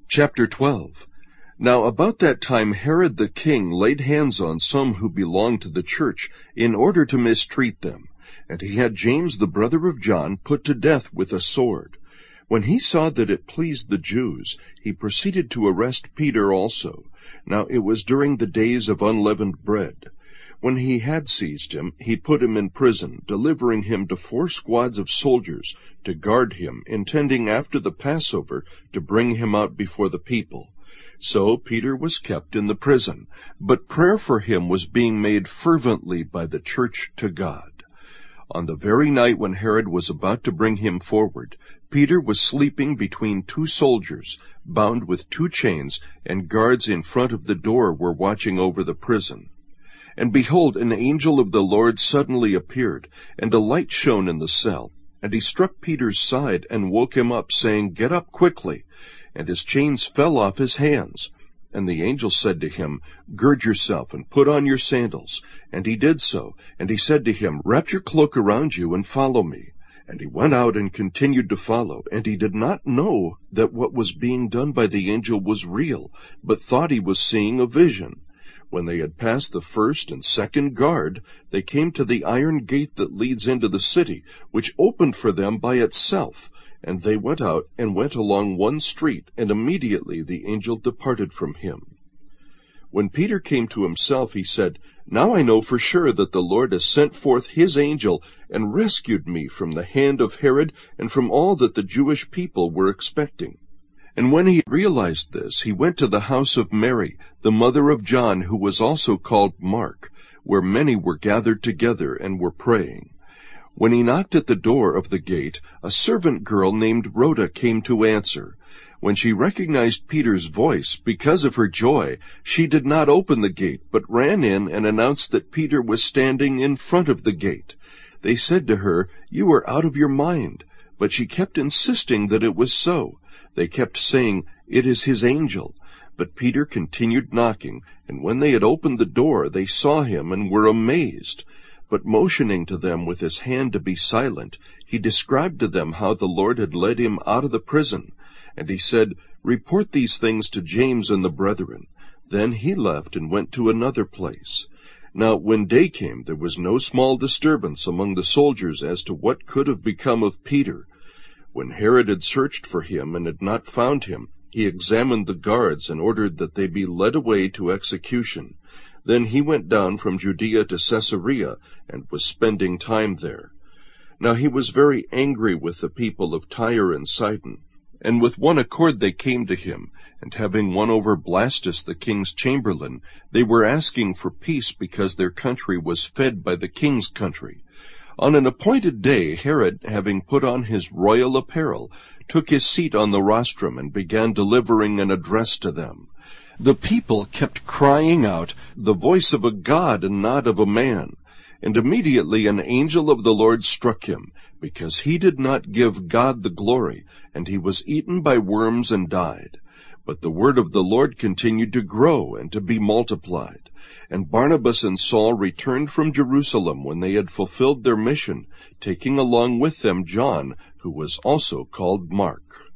Chapter 12. Now about that time Herod the king laid hands on some who belonged to the church, in order to mistreat them. And he had James the brother of John put to death with a sword. When he saw that it pleased the Jews, he proceeded to arrest Peter also. Now it was during the days of unleavened bread. When he had seized him, he put him in prison, delivering him to 4 squads of soldiers to guard him, intending after the Passover to bring him out before the people. So Peter was kept in the prison, but prayer for him was being made fervently by the church to God. On the very night when Herod was about to bring him forward, Peter was sleeping between 2 soldiers, bound with 2 chains, and guards in front of the door were watching over the prison. And behold, an angel of the Lord suddenly appeared, and a light shone in the cell. And he struck Peter's side and woke him up, saying, "Get up quickly." And his chains fell off his hands. And the angel said to him, "Gird yourself and put on your sandals." And he did so. And he said to him, "Wrap your cloak around you and follow me." And he went out and continued to follow. And he did not know that what was being done by the angel was real, but thought he was seeing a vision. When they had passed the 1st and 2nd guard, they came to the iron gate that leads into the city, which opened for them by itself. And they went out and went along one street, and immediately the angel departed from him. When Peter came to himself, he said, "Now I know for sure that the Lord has sent forth his angel and rescued me from the hand of Herod and from all that the Jewish people were expecting." And when he realized this, he went to the house of Mary, the mother of John, who was also called Mark, where many were gathered together and were praying. When he knocked at the door of the gate, a servant girl named Rhoda came to answer. When she recognized Peter's voice, because of her joy, she did not open the gate, but ran in and announced that Peter was standing in front of the gate. They said to her, "You are out of your mind." But she kept insisting that it was so. They kept saying, "It is his angel." But Peter continued knocking, and when they had opened the door, they saw him and were amazed. But motioning to them with his hand to be silent, he described to them how the Lord had led him out of the prison. And he said, "Report these things to James and the brethren." Then he left and went to another place. Now when day came, there was no small disturbance among the soldiers as to what could have become of Peter. When Herod had searched for him and had not found him, he examined the guards and ordered that they be led away to execution. Then he went down from Judea to Caesarea and was spending time there. Now he was very angry with the people of Tyre and Sidon, and with one accord they came to him, and having won over Blastus the king's chamberlain, they were asking for peace because their country was fed by the king's country. On an appointed day, Herod, having put on his royal apparel, took his seat on the rostrum and began delivering an address to them. The people kept crying out, "The voice of a god and not of a man." And immediately an angel of the Lord struck him, because he did not give God the glory, and he was eaten by worms and died. But the word of the Lord continued to grow and to be multiplied. And Barnabas and Saul returned from Jerusalem when they had fulfilled their mission, taking along with them John, who was also called Mark.